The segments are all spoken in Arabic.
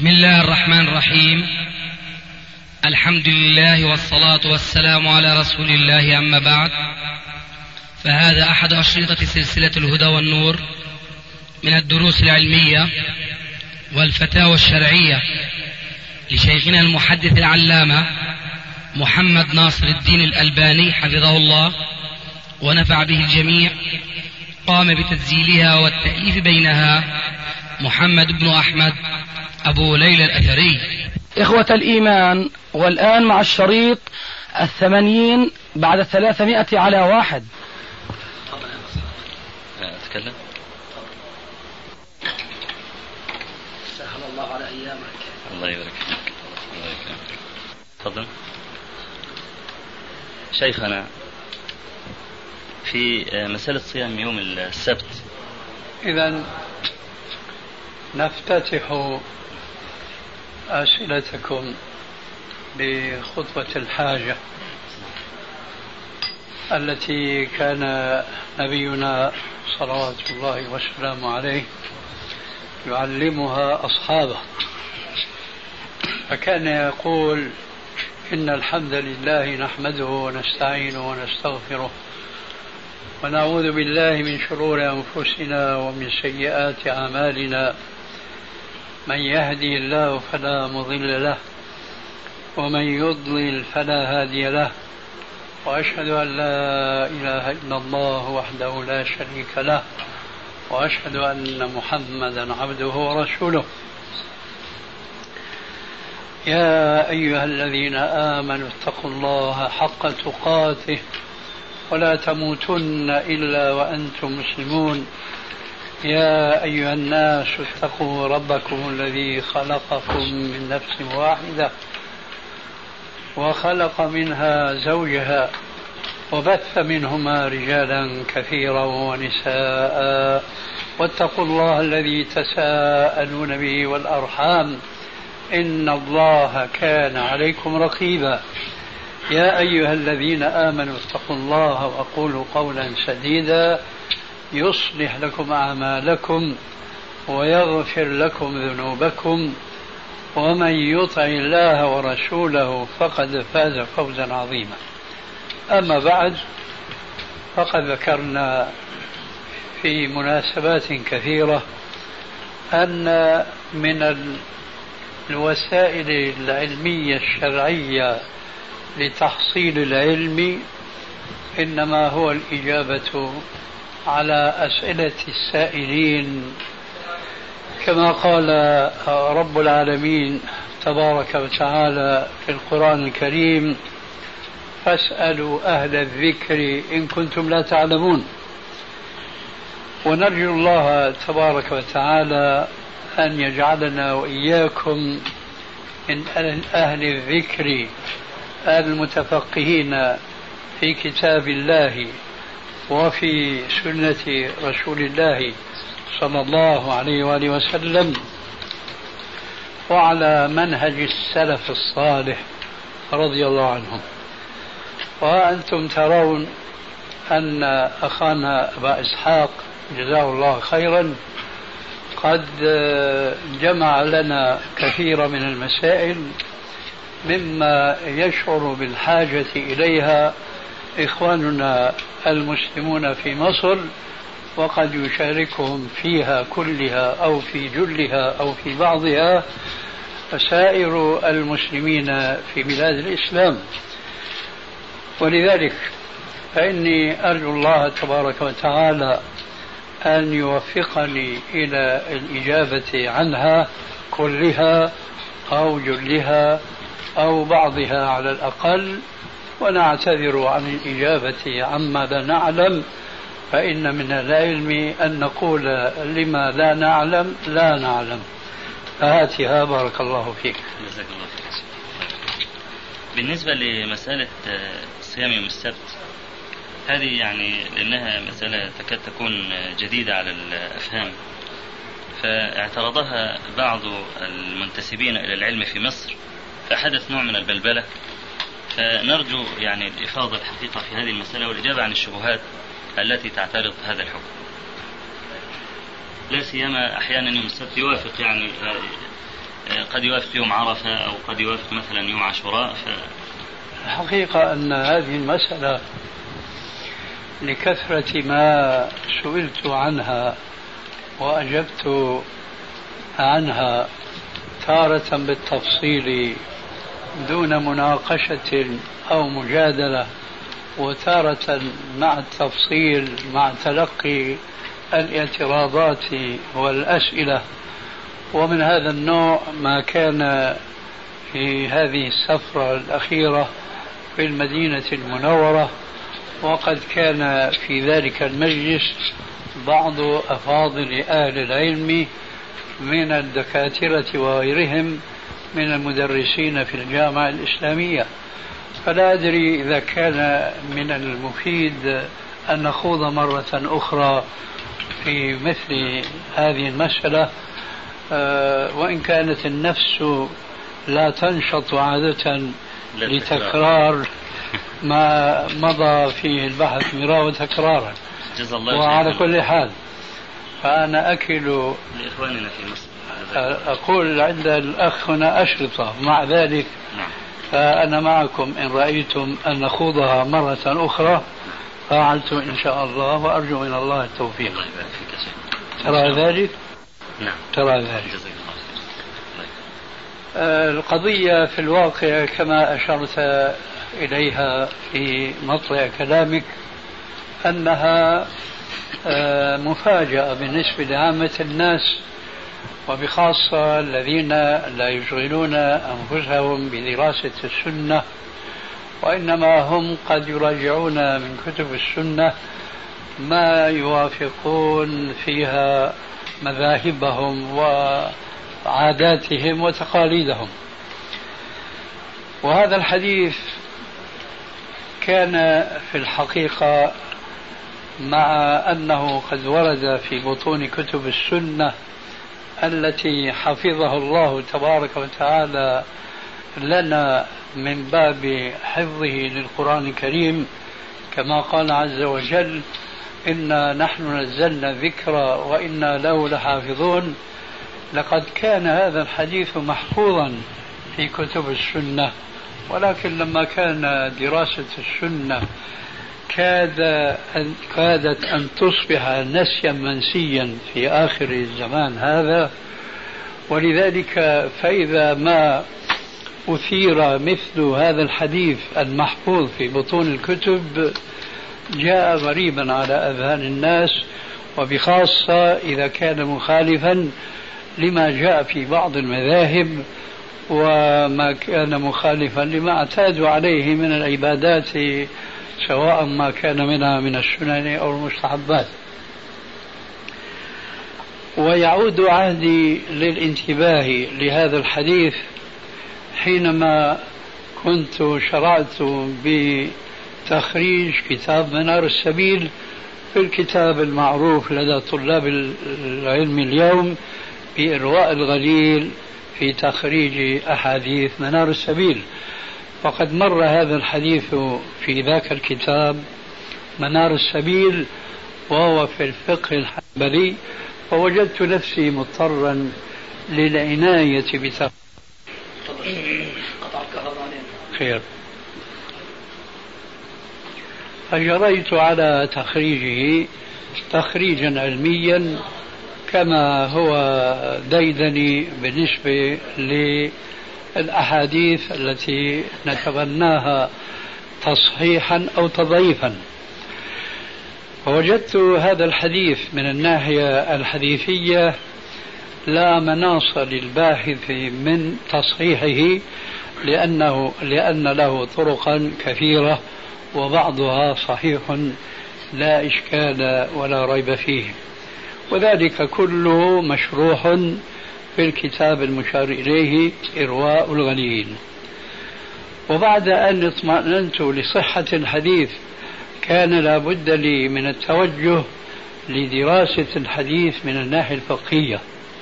بسم الله الرحمن الرحيم. الحمد لله والصلاة والسلام على رسول الله، أما بعد، فهذا أحد أشرطة سلسلة الهدى والنور من الدروس العلمية والفتاوى الشرعية لشيخنا المحدث العلامة محمد ناصر الدين الألباني حفظه الله ونفع به الجميع. قام بتسجيلها والتأليف بينها محمد بن أحمد أبو ليلى الأثري. إخوة الإيمان، والآن مع الشريط 80 بعد 300 على 1. أتكلم. سهل الله على أيامك. الله يبارك فيك. الله يكرمك. تفضل. شيخنا، في مسألة صيام يوم السبت، إذن نفتتح أسئلتكم بخطبة الحاجة التي كان نبينا صلوات الله وسلامه عليه يعلمها أصحابه، فكان يقول: إن الحمد لله نحمده ونستعينه ونستغفره ونعوذ بالله من شرور أنفسنا ومن سيئات أعمالنا، من يهدي الله فلا مضل له ومن يضلل فلا هادي له، وأشهد أن لا إله إلا الله وحده لا شريك له، وأشهد أن محمدا عبده ورسوله. يا أيها الذين آمنوا اتقوا الله حق تقاته ولا تموتن إلا وأنتم مسلمون. يا أيها الناس اتقوا ربكم الذي خلقكم من نفس واحدة وخلق منها زوجها وبث منهما رجالا كثيرا ونساء، واتقوا الله الذي تساءلون به والأرحام إن الله كان عليكم رقيبا. يا أيها الذين آمنوا اتقوا الله وقولوا قولا سديدا يصلح لكم أعمالكم ويغفر لكم ذنوبكم، ومن يطع الله ورسوله فقد فاز فوزا عظيما. أما بعد، فقد ذكرنا في مناسبات كثيرة أن من الوسائل العلمية الشرعية لتحصيل العلم إنما هو الإجابة على أسئلة السائلين، كما قال رب العالمين تبارك وتعالى في القرآن الكريم: فاسألوا أهل الذكر إن كنتم لا تعلمون. ونرجو الله تبارك وتعالى أن يجعلنا وإياكم من أهل الذكر المتفقهين في كتاب الله وفي سنة رسول الله صلى الله عليه وآله وسلم، وعلى منهج السلف الصالح رضي الله عنهم. وأنتم ترون أن أخانا أبا إسحاق جزاه الله خيرا قد جمع لنا كثير من المسائل مما يشعر بالحاجة إليها إخواننا المسلمون في مصر، وقد يشاركهم فيها كلها أو في جلها أو في بعضها سائر المسلمين في بلاد الإسلام. ولذلك فإني أرجو الله تبارك وتعالى أن يوفقني إلى الإجابة عنها كلها أو جلها أو بعضها على الأقل، ونعتذر عن الإجابة عما لا نعلم، فإن من العلم أن نقول لما لا نعلم لا نعلم. فهاتها بارك الله فيك. جزاك الله خير. بالنسبة لمسألة صيام يوم السبت، هذه يعني لأنها مسألة تكاد تكون جديدة على الأفهام، فاعترضها بعض المنتسبين إلى العلم في مصر، فحدث نوع من البلبلة. فنرجو يعني الإفاضة الحقيقة في هذه المسألة والإجابة عن الشبهات التي تعترض هذا الحكم. لا سيما أحيانا يوم السبت يوافق يعني قد يوافق يوم عرفة أو قد يوافق مثلا يوم عاشوراء. الحقيقة أن هذه المسألة لكثرة ما سئلت عنها وأجبت عنها تارة بالتفصيل دون مناقشة أو مجادلة، وتارة مع التفصيل مع تلقي الاعتراضات والأسئلة. ومن هذا النوع ما كان في هذه السفرة الأخيرة في المدينة المنورة، وقد كان في ذلك المجلس بعض أفاضل أهل العلم من الدكاترة وغيرهم من المدرسين في الجامعة الإسلامية. فلا أدري إذا كان من المفيد أن نخوض مرة أخرى في مثل هذه المسألة، وإن كانت النفس لا تنشط عادة لتكرار ما مضى فيه البحث مرارا وتكرارا. وعلى كل حال فأنا أكل لإخواننا في مصر، أقول عند الأخ هنا أشرطة، مع ذلك فأنا معكم إن رأيتم أن نخوضها مرة أخرى فعلت إن شاء الله، وأرجو من الله التوفيق. الله يبارك فيك يا شيخ. ترى ذلك؟ نعم ترى ذلك. القضية في الواقع كما أشرت إليها في مطلع كلامك أنها مفاجأة بالنسبة لعامة الناس، وبخاصة الذين لا يشغلون أنفسهم بدراسة السنة، وإنما هم قد يراجعون من كتب السنة ما يوافقون فيها مذاهبهم وعاداتهم وتقاليدهم. وهذا الحديث كان في الحقيقة مع أنه قد ورد في بطون كتب السنة التي حفظه الله تبارك وتعالى لنا من باب حفظه للقرآن الكريم، كما قال عز وجل: إنا نحن نزلنا الذكر وإنا له لحافظون. لقد كان هذا الحديث محفوظا في كتب السنة، ولكن لما كان دراسة السنة كادت أن تصبح نسيا منسيا في آخر الزمان هذا، ولذلك فإذا ما أثير مثل هذا الحديث المحفوظ في بطون الكتب جاء غريبا على أذهان الناس، وبخاصة إذا كان مخالفا لما جاء في بعض المذاهب، وما كان مخالفا لما اعتادوا عليه من العبادات، سواء ما كان منها من السنن أو المستحبات. ويعود عهدي للانتباه لهذا الحديث حينما كنت شرعت بتخريج كتاب منار السبيل، في الكتاب المعروف لدى طلاب العلم اليوم بإرواء الغليل في تخريج أحاديث منار السبيل. وقد مر هذا الحديث في ذاك الكتاب منار السبيل وهو في الفقه الحنبلي، فوجدت نفسي مضطرا للعناية خير، فجريت على تخريجه تخريجا علميا كما هو ديدني بالنسبة للأحاديث التي نتبناها تصحيحا أو تضعيفا. ووجدت هذا الحديث من الناحية الحديثية لا مناص للباحث من تصحيحه، لأن له طرقا كثيرة وبعضها صحيح لا إشكال ولا ريب فيه، وذلك كله مشروح في الكتاب المشار إليه إرواء الغليل. وبعد أن اطمأننت لصحة الحديث كان لا بد لي من التوجه لدراسة الحديث من الناحية الفقهية.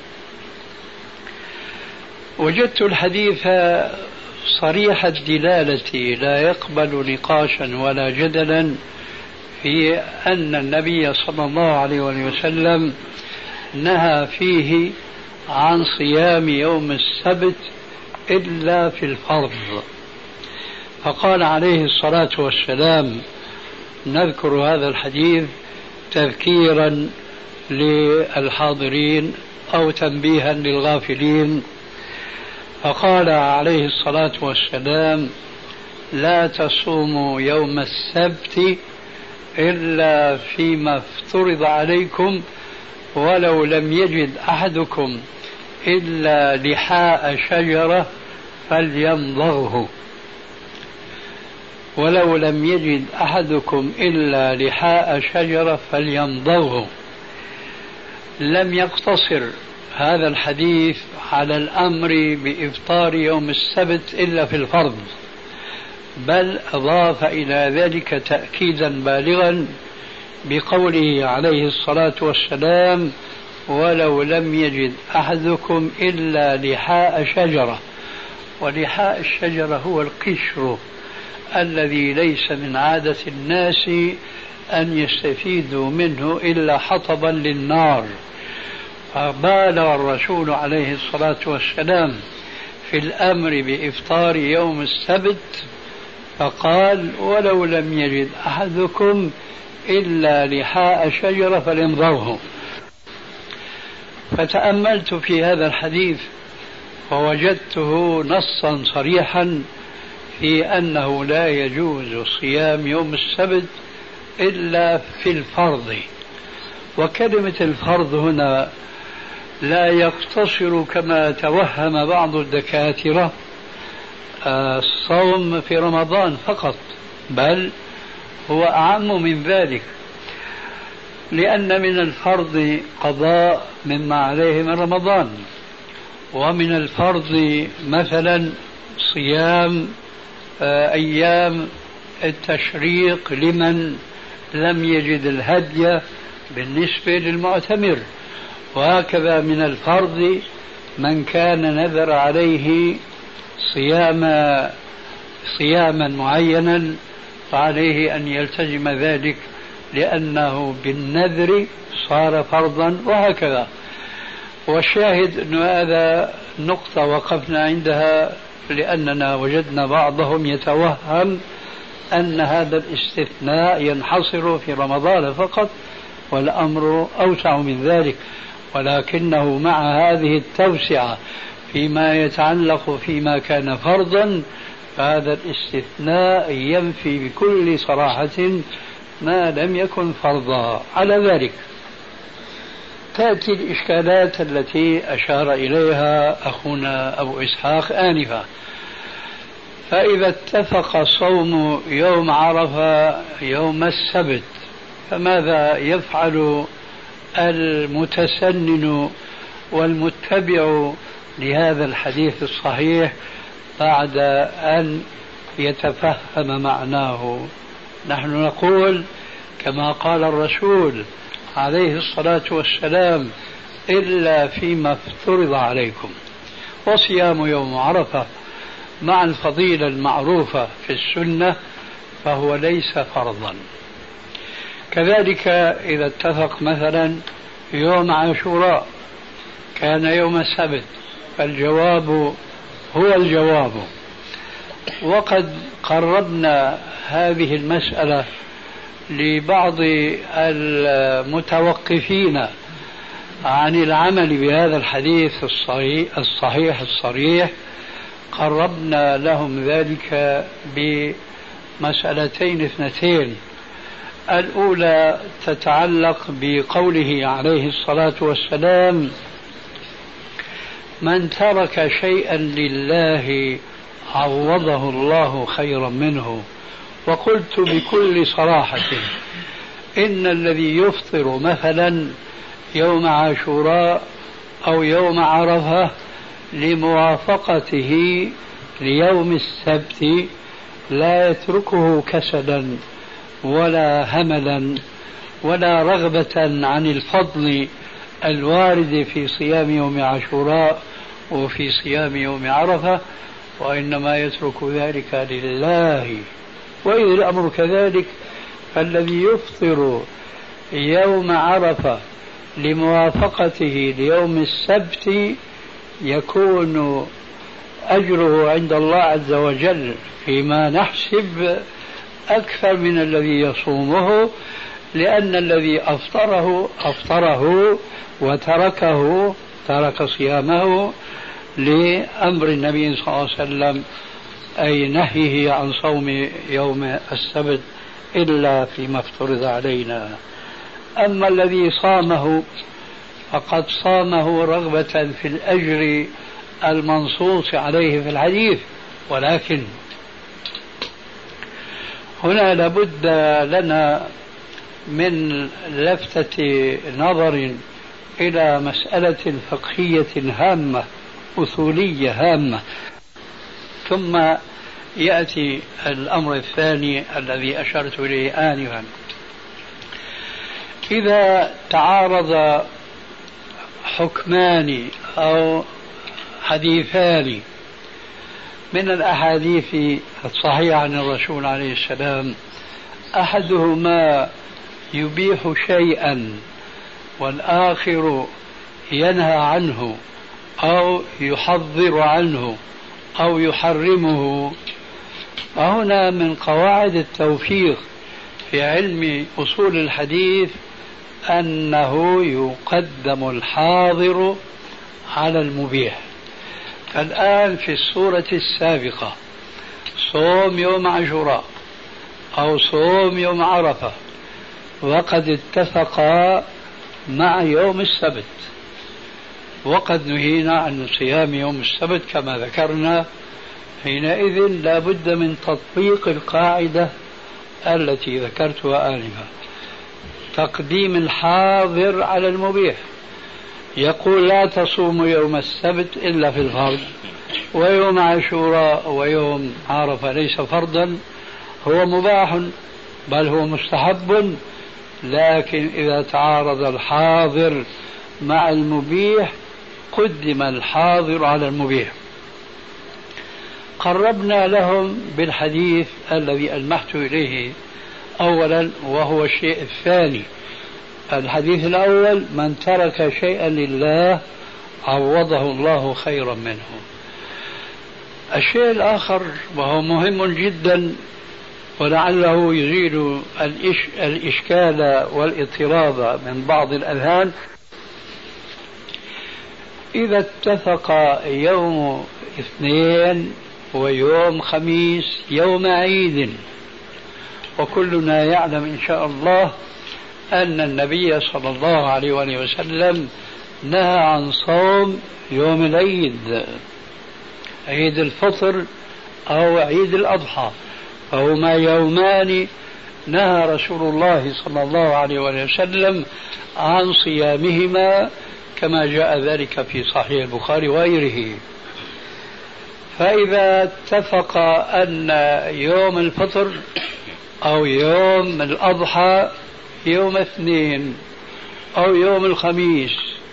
وجدت الحديث صريح الدلالة لا يقبل نقاشا ولا جدلا في أن النبي صلى الله عليه وسلم نهى فيه عن صيام يوم السبت إلا في الفرض. فقال عليه الصلاة والسلام: نذكر هذا الحديث تذكيرا للحاضرين أو تنبيها للغافلين. فقال عليه الصلاة والسلام: لا تصوموا يوم السبت إلا فيما افترض عليكم، ولو لم يجد أحدكم إلا لحاء شجرة فليمضغه. ولو لم يجد أحدكم إلا لحاء شجرة فليمضغه. لم يقتصر هذا الحديث على الأمر بإفطار يوم السبت إلا في الفرض، بل أضاف إلى ذلك تأكيدا بالغا بقوله عليه الصلاة والسلام: ولو لم يجد أحدكم إلا لحاء شجرة. ولحاء الشجرة هو القشر الذي ليس من عادة الناس أن يستفيدوا منه إلا حطبا للنار. فبالغ الرسول عليه الصلاة والسلام في الأمر بإفطار يوم السبت فقال: ولو لم يجد أحدكم إلا لحاء شجرة فليمضغه. فتأملت في هذا الحديث فوجدته نصا صريحا في أنه لا يجوز صيام يوم السبت إلا في الفرض. وكلمة الفرض هنا لا يقتصر كما توهم بعض الدكاترة الصوم في رمضان فقط، بل هو أعم من ذلك، لأن من الفرض قضاء مما عليه من رمضان، ومن الفرض مثلا صيام أيام التشريق لمن لم يجد الهدي بالنسبة للمعتمر. وهكذا من الفرض من كان نذر عليه صياما معينا فعليه أن يلتزم ذلك لأنه بالنذر صار فرضا، وهكذا. والشاهد أن هذا نقطة وقفنا عندها لأننا وجدنا بعضهم يتوهم أن هذا الاستثناء ينحصر في رمضان فقط، والأمر أوسع من ذلك، ولكنه مع هذه التوسعة فيما يتعلق فيما كان فرضا فهذا الاستثناء ينفي بكل صراحة ما لم يكن فرضا. على ذلك تأتي الإشكالات التي أشار إليها أخونا أبو إسحاق آنفا. فإذا اتفق صوم يوم عرفة يوم السبت فماذا يفعل المتسنن والمتبع لهذا الحديث الصحيح بعد أن يتفهم معناه؟ نحن نقول كما قال الرسول عليه الصلاة والسلام: إلا فيما افترض عليكم. وصيام يوم عرفة مع الفضيلة المعروفة في السنة فهو ليس فرضا. كذلك إذا اتفق مثلا يوم عاشوراء كان يوم السبت فالجواب هو الجواب. وقد قربنا هذه المسألة لبعض المتوقفين عن العمل بهذا الحديث الصحيح الصريح، قربنا لهم ذلك بمسألتين اثنتين. الأولى تتعلق بقوله عليه الصلاة والسلام: من ترك شيئا لله عوضه الله خيرا منه. وقلت بكل صراحة إن الذي يفطر مثلا يوم عاشوراء أو يوم عرفة لموافقته ليوم السبت لا يتركه كسلا ولا هملا ولا رغبة عن الفضل الوارد في صيام يوم عاشوراء وفي صيام يوم عرفة، وإنما يترك ذلك لله. وإذا الأمر كذلك فالذي يفطر يوم عرفة لموافقته ليوم السبت يكون أجره عند الله عز وجل فيما نحسب أكثر من الذي يصومه، لأن الذي أفطره ترك صيامه لأمر النبي صلى الله عليه وسلم، أي نهيه عن صوم يوم السبت إلا فيما افترض علينا. أما الذي صامه فقد صامه رغبة في الأجر المنصوص عليه في الحديث، ولكن هنا لابد لنا من لفتة نظر إلى مسألة فقهية هامة أصولية هامة، ثم يأتي الأمر الثاني الذي أشرت إليه آنفا. إذا تعارض حكمان أو حديثان من الأحاديث الصحيحة عن الرسول عليه السلام، أحدهما يبيح شيئا والآخر ينهى عنه أو يحذر عنه أو يحرمه، فهنا من قواعد التوفيق في علم أصول الحديث أنه يقدم الحاضر على المبيح. فالآن في السورة السابقة صوم يوم عاشوراء أو صوم يوم عرفة وقد اتفقا مع يوم السبت، وقد نهينا عن صيام يوم السبت كما ذكرنا، حينئذ لا بد من تطبيق القاعدة التي ذكرتها آنفا، تقديم الحاضر على المبيح. يقول لا تصوم يوم السبت إلا في الفرض، ويوم عاشوراء ويوم عرفة ليس فرضا، هو مباح بل هو مستحب، لكن إذا تعارض الحاضر مع المبيح قدم الحاضر على المبيح. قربنا لهم بالحديث الذي ألمحت إليه أولا، وهو الشيء الثاني. الحديث الأول: من ترك شيئا لله عوضه الله خيرا منه. الشيء الآخر وهو مهم جدا ولعله يزيل الإشكال والاضطراب من بعض الأذهان: إذا اتفق يوم اثنين ويوم خميس يوم عيد، وكلنا يعلم إن شاء الله أن النبي صلى الله عليه وسلم نهى عن صوم يوم العيد، عيد الفطر أو عيد الأضحى، فهما يومان نهى رسول الله صلى الله عليه وسلم عن صيامهما كما جاء ذلك في صحيح البخاري وغيره. فإذا اتفق أن يوم الفطر أو يوم الأضحى يوم اثنين أو يوم الخميس،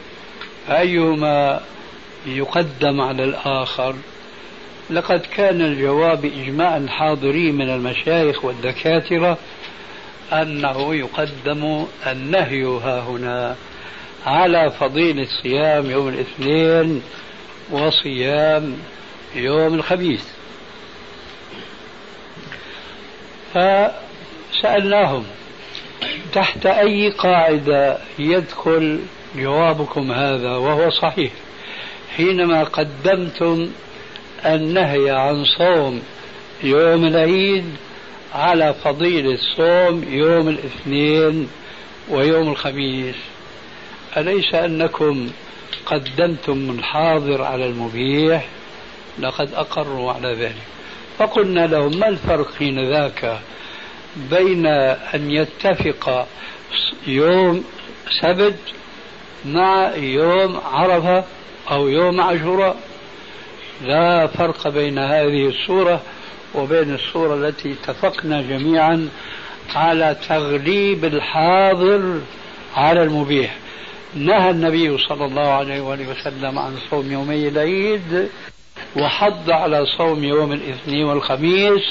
أيهما يقدم على الآخر؟ لقد كان الجواب إجماع الحاضرين من المشايخ والدكاترة أنه يقدم النهي هاهنا على فضيلة صيام يوم الاثنين وصيام يوم الخميس. فسألناهم: تحت أي قاعدة يدخل جوابكم هذا؟ وهو صحيح، حينما قدمتم النهي عن صوم يوم العيد على فضيلة صوم يوم الاثنين ويوم الخميس، أليس أنكم قدمتم الحاضر على المبيح؟ لقد أقروا على ذلك. فقلنا لهم: ما الفرق حين ذاك بين أن يتفق يوم سبت مع يوم عرفة أو يوم عاشوراء؟ لا فرق بين هذه الصورة وبين الصورة التي اتفقنا جميعا على تغليب الحاضر على المبيح. نهى النبي صلى الله عليه وسلم عن صوم يومي العيد وحض على صوم يوم الاثنين والخميس،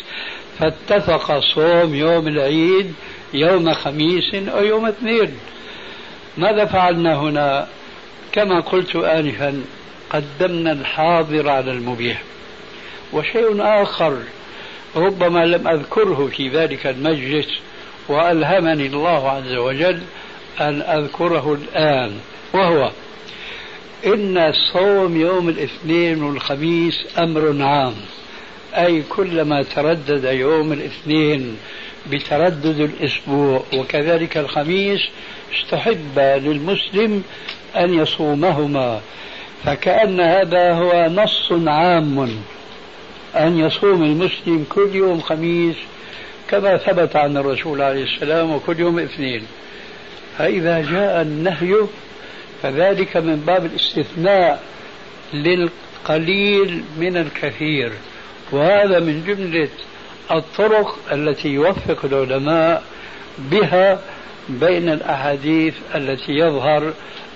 فاتفق صوم يوم العيد يوم خميس أو يوم اثنين. ماذا فعلنا هنا؟ كما قلت آنفا قدمنا الحاضر على المبيح. وشيء آخر ربما لم أذكره في ذلك المجلس وألهمني الله عز وجل أن أذكره الآن، وهو إن صوم يوم الاثنين والخميس أمر عام، أي كلما تردد يوم الاثنين بتردد الأسبوع وكذلك الخميس استحب للمسلم أن يصومهما، فكأن هذا هو نص عام أن يصوم المسلم كل يوم خميس كما ثبت عن الرسول عليه السلام وكل يوم اثنين. فإذا جاء النهي فذلك من باب الاستثناء للقليل من الكثير، وهذا من جملة الطرق التي يوفق العلماء بها بين الأحاديث التي يظهر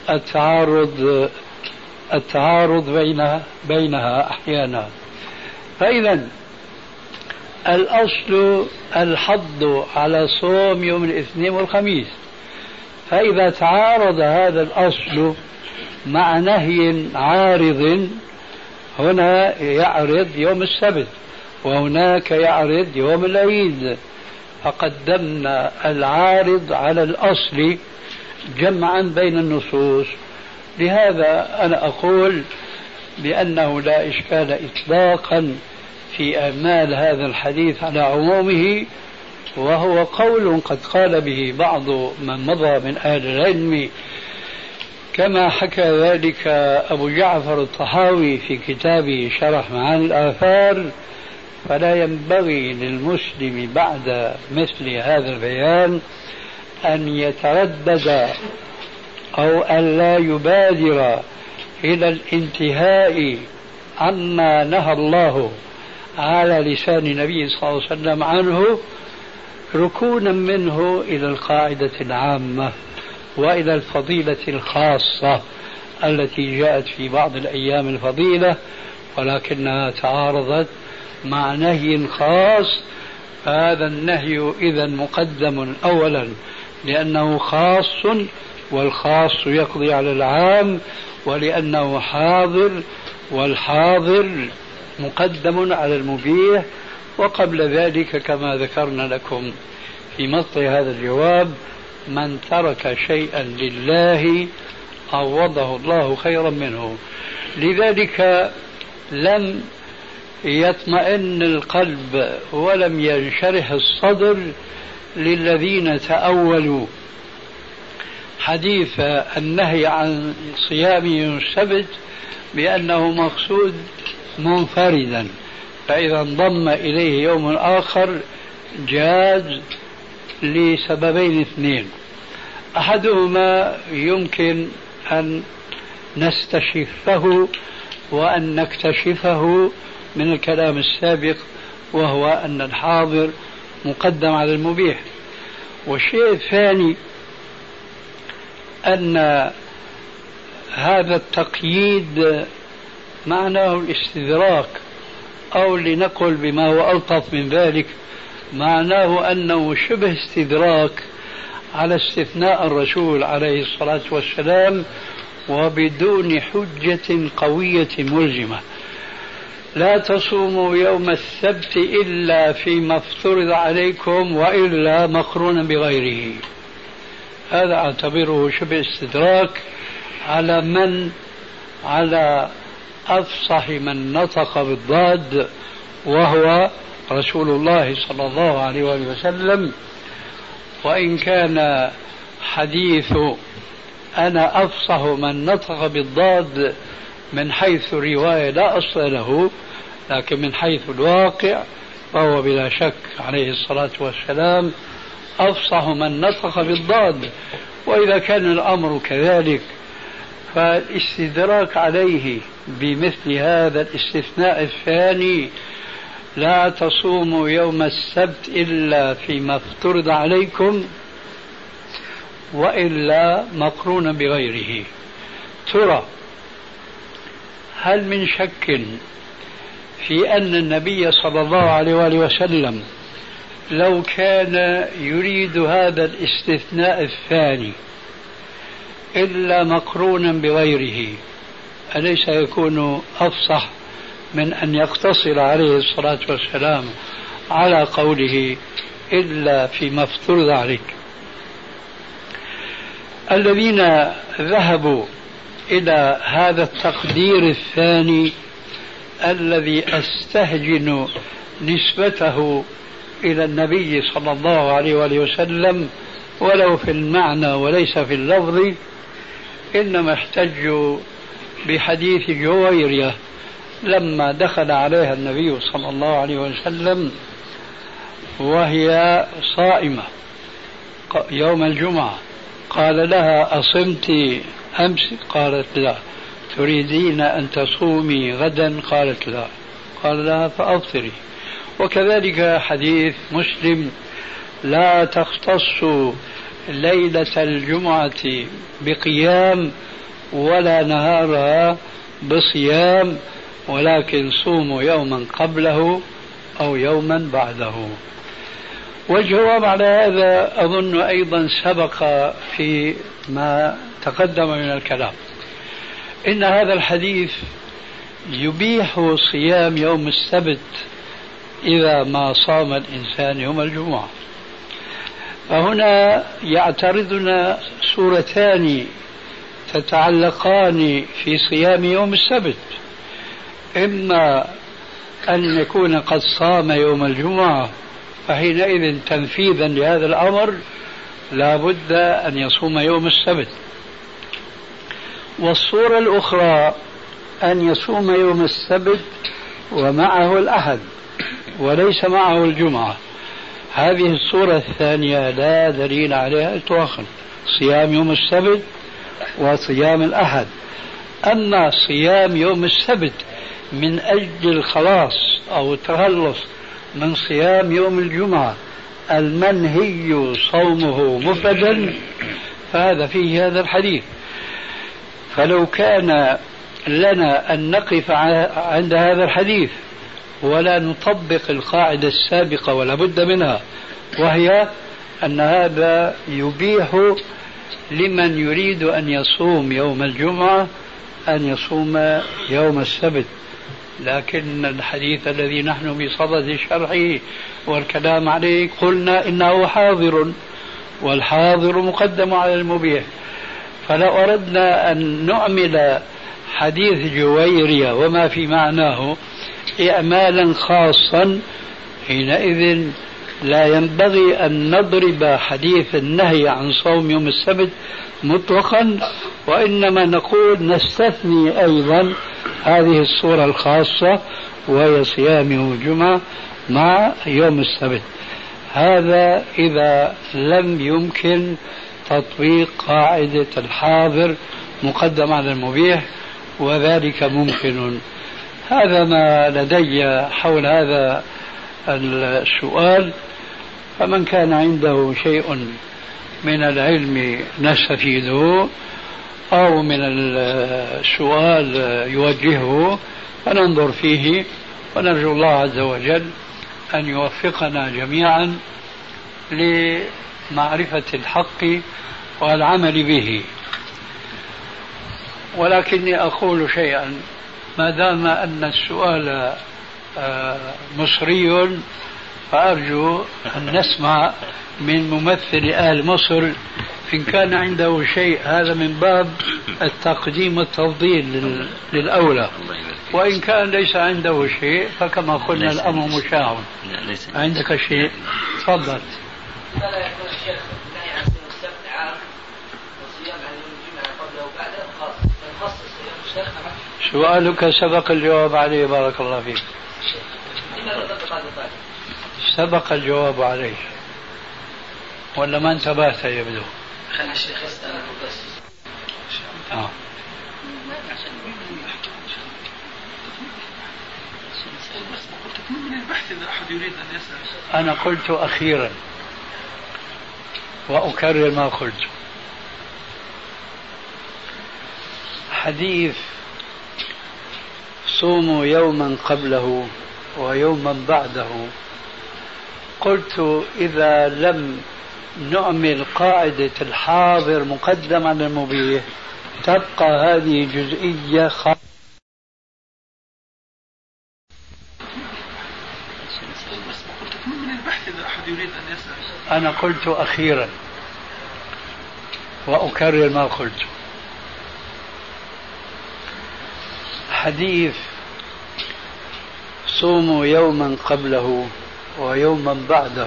التعارض بينها أحيانا. فإذا الأصل الحض على صوم يوم الاثنين والخميس، فإذا تعارض هذا الأصل مع نهي عارض، هنا يعرض يوم السبت وهناك يعرض يوم العيد، فقدمنا العارض على الأصل جمعا بين النصوص. لهذا أنا أقول بأنه لا إشكال إطلاقا في إعمال هذا الحديث على عمومه، وهو قول قد قال به بعض من مضى من أهل العلم، كما حكى ذلك أبو جعفر الطحاوي في كتابه شرح معاني الآثار. فلا ينبغي للمسلم بعد مثل هذا البيان أن يتردد أو أن لا يبادر إلى الانتهاء عما نهى الله على لسان النبي صلى الله عليه وسلم عنه، ركونا منه إلى القاعدة العامة وإلى الفضيلة الخاصة التي جاءت في بعض الأيام الفضيلة ولكنها تعارضت مع نهي خاص. فهذا النهي إذا مقدم أولا لأنه خاص، والخاص يقضي على العام، ولأنه حاضر، والحاضر مقدم على المبيح. وقبل ذلك كما ذكرنا لكم في مطلع هذا الجواب، من ترك شيئا لله عوضه الله خيرا منه. لذلك لم يطمئن القلب ولم ينشرح الصدر للذين تأولوا حديث النهي عن صيام يوم السبت بأنه مقصود منفردا، فإذا انضم إليه يوم آخر جاز لسببين اثنين. أحدهما يمكن أن نستشفه وأن نكتشفه من الكلام السابق، وهو أن الحاضر مقدم على المبيح. والشيء الثاني أن هذا التقييد معناه الاستدراك، أو لنقل بما هو ألطف من ذلك معناه أنه شبه استدراك على استثناء الرسول عليه الصلاة والسلام وبدون حجة قوية ملزمة. لا تصوموا يوم السبت إلا فيما افترض عليكم وإلا مقرونا بغيره. هذا أعتبره شبه استدراك على أفصح من نطق بالضاد، وهو رسول الله صلى الله عليه وسلم. وإن كان حديث أنا أفصح من نطق بالضاد من حيث الرواية لا أصل له، لكن من حيث الواقع فهو بلا شك عليه الصلاة والسلام أفصح من نطق بالضاد. وإذا كان الأمر كذلك فالاستدراك عليه بمثل هذا الاستثناء الثاني، لا تصوموا يوم السبت إلا فيما افترض عليكم وإلا مقرونا بغيره. ترى هل من شك في أن النبي صلى الله عليه وآله وسلم لو كان يريد هذا الاستثناء الثاني إلا مقرونا بغيره، أليس يكون أفصح من أن يقتصر عليه الصلاة والسلام على قوله إلا فيما افترض عليك؟ الذين ذهبوا إلى هذا التقدير الثاني الذي أستهجن نسبته إلى النبي صلى الله عليه وآله وسلم ولو في المعنى وليس في اللفظ، إنما احتجوا بحديث جويرية لما دخل عليها النبي صلى الله عليه وسلم وهي صائمة يوم الجمعة، قال لها أصمت أمس؟ قالت لا. تريدين أن تصومي غدا؟ قالت لا. قال لها فأفطري. وكذلك حديث مسلم لا تختص ليلة الجمعة بقيام ولا نهارها بصيام، ولكن صوموا يوما قبله أو يوما بعده. والجواب على هذا أظن أيضا سبق في ما تقدم من الكلام. إن هذا الحديث يبيح صيام يوم السبت إذا ما صام الإنسان يوم الجمعة. فهنا يعترضنا صورتان تتعلقان في صيام يوم السبت، إما أن يكون قد صام يوم الجمعة فحينئذ تنفيذا لهذا الأمر لا بد أن يصوم يوم السبت، والصورة الأخرى أن يصوم يوم السبت ومعه الأحد وليس معه الجمعة. هذه الصورة الثانية لا دليل عليها إطلاقا، صيام يوم السبت وصيام الأحد. أما صيام يوم السبت من أجل الخلاص أو التخلص من صيام يوم الجمعة المنهي صومه مفردا فهذا فيه هذا الحديث. فلو كان لنا أن نقف عند هذا الحديث ولا نطبق القاعدة السابقة ولا بد منها، وهي أن هذا يبيح لمن يريد أن يصوم يوم الجمعة أن يصوم يوم السبت، لكن الحديث الذي نحن بصدد شرحه والكلام عليه قلنا إنه حاضر، والحاضر مقدم على المبيح. فلو أردنا أن نعمل حديث جويرية وما في معناه إعمالا خاصا حينئذ لا ينبغي أن نضرب حديث النهي عن صوم يوم السبت مطلقا، وإنما نقول نستثني أيضا هذه الصورة الخاصة وهي صيام يوم الجمعة مع يوم السبت. هذا إذا لم يمكن تطبيق قاعدة الحاضر مقدم على المبيح، وذلك ممكن. هذا ما لدي حول هذا السؤال، فمن كان عنده شيء من العلم نستفيده أو من السؤال يوجهه فننظر فيه، ونرجو الله عز وجل أن يوفقنا جميعا لمعرفة الحق والعمل به. ولكني أقول شيئا، ما دام أن السؤال مصري فأرجو أن نسمع من ممثل أهل مصر إن كان عنده شيء، هذا من باب التقديم والتفضيل للأولى، وإن كان ليس عنده شيء فكما قلنا الأمر مشاع. عندك شيء؟ تفضل. فلا يكون الشيخ نهي عن صيام السبت عام وصيام عن يوم الجمعة قبله وبعده خاص، فنخصص صيام الشيخ. سؤالك سبق الجواب عليه، بارك الله فيك. لماذا تطبق هذا القاعدة؟ سبق الجواب عليه ولا ما انتبهت يبدو؟ خلي الشيخ يسأل بس. أنا قلت أخيرا وأكرر ما قلت. حديث صوموا يوما قبله ويوما بعده، قلت إذا لم نعمل قاعدة الحاضر مقدم على المبيح تبقى هذه جزئية أنا قلت أخيرا وأكرر ما قلت. حديث صوموا يوما قبله ويوما بعده،